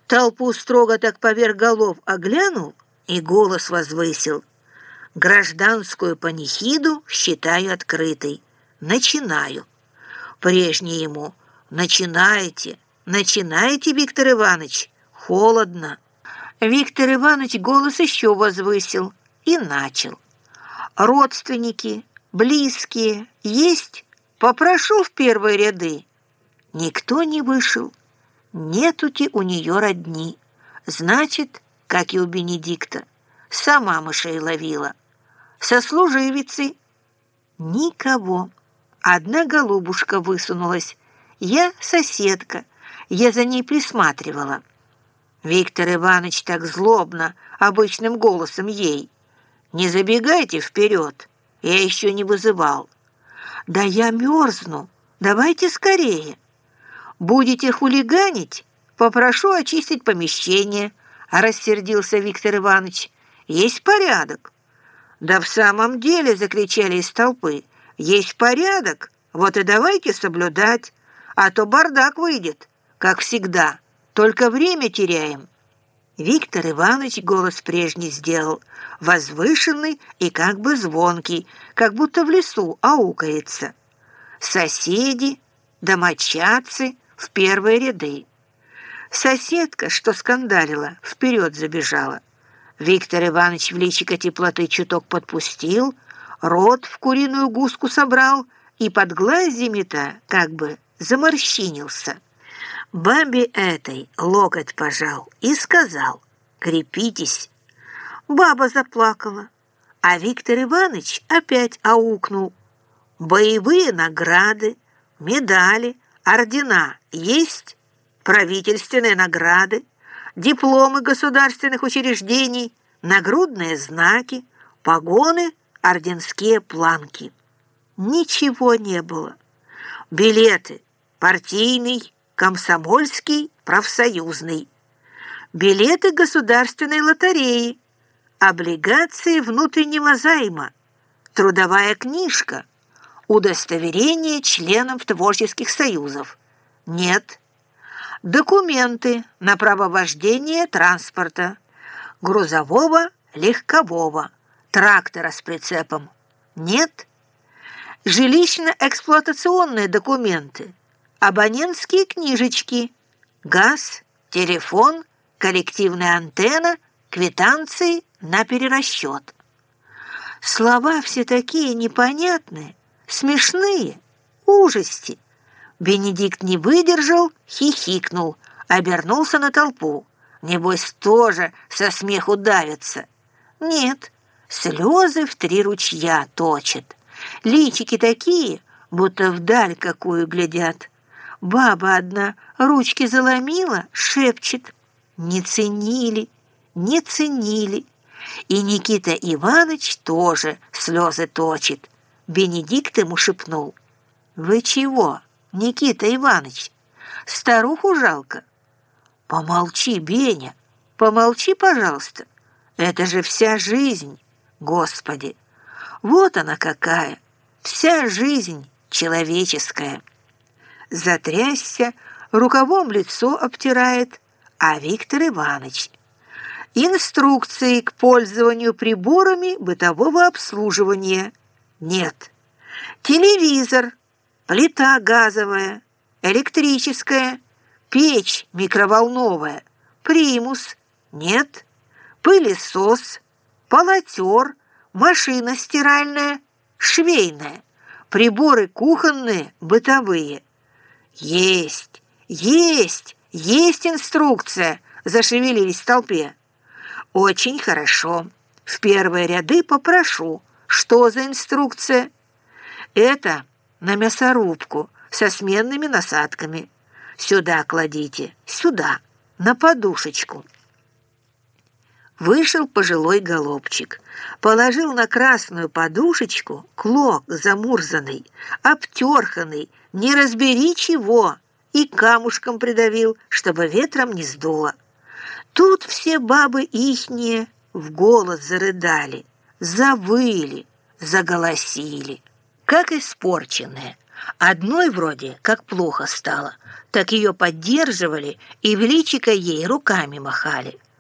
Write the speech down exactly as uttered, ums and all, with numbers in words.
Толпу строго так поверх голов оглянул и голос возвысил. Гражданскую панихиду считаю открытой. Начинаю. Прежний ему: начинайте, начинайте, Виктор Иванович, холодно. Виктор Иванович голос еще возвысил и начал. Родственники, близкие есть? Попрошу в первые ряды. Никто не вышел. Нету-те у нее родни. Значит, как и у Бенедикта, сама мышей ловила. Сослуживицы. Никого. Одна голубушка высунулась. Я соседка. Я за ней присматривала. Виктор Иванович так злобно, обычным голосом ей. Не забегайте вперед. Я еще не вызывал. Да я мерзну. Давайте скорее. Будете хулиганить? Попрошу очистить помещение, рассердился Виктор Иванович. Есть порядок. Да в самом деле, закричали из толпы. Есть порядок, вот и давайте соблюдать, а то бардак выйдет, как всегда, только время теряем. Виктор Иванович голос прежний сделал, возвышенный и как бы звонкий, как будто в лесу аукается. Соседи, домочадцы в первые ряды. Соседка, что скандалила, вперед забежала. Виктор Иванович в личико теплоты чуток подпустил, рот в куриную гуску собрал и под глазьями-то как бы заморщинился. Бабе этой локоть пожал и сказал: «Крепитесь». Баба заплакала, а Виктор Иванович опять аукнул. «Боевые награды, медали, ордена есть, правительственные награды, дипломы государственных учреждений, нагрудные знаки, погоны, орденские планки». Ничего не было. Билеты партийный, комсомольский, профсоюзный. Билеты государственной лотереи, облигации внутреннего займа, трудовая книжка, удостоверение членов творческих союзов. Нет. Документы на право вождения транспорта, грузового, легкового, трактора с прицепом. Нет. Жилищно-эксплуатационные документы, абонентские книжечки, газ, телефон, коллективная антенна, квитанции на перерасчет. Слова все такие непонятные, смешные, ужасти. Бенедикт не выдержал, хихикнул, обернулся на толпу. Небось, тоже со смеху давится. Нет, слезы в три ручья точат. Личики такие, будто вдаль какую глядят. Баба одна ручки заломила, шепчет: «Не ценили, не ценили». И Никита Иванович тоже слезы точит. Бенедикт ему шепнул: «Вы чего, Никита Иванович, старуху жалко?» «Помолчи, Беня, помолчи, пожалуйста. Это же вся жизнь, Господи! Вот она какая, вся жизнь человеческая». Затрясся, рукавом лицо обтирает, а Виктор Иванович: инструкции к пользованию приборами бытового обслуживания. Нет. Телевизор, плита газовая, электрическая, печь микроволновая, примус. Нет. Пылесос, полотер, машина стиральная, швейная, приборы кухонные, бытовые. Есть, есть, есть инструкция, зашевелились в толпе. Очень хорошо. В первые ряды попрошу. Что за инструкция? Это на мясорубку со сменными насадками. Сюда кладите, сюда, на подушечку. Вышел пожилой голубчик, положил на красную подушечку клок замурзанный, обтерханный, не разбери чего, и камушком придавил, чтобы ветром не сдуло. Тут все бабы ихние в голос зарыдали, завыли, заголосили, как испорченные. Одной вроде как плохо стало, так ее поддерживали и в личико ей руками махали.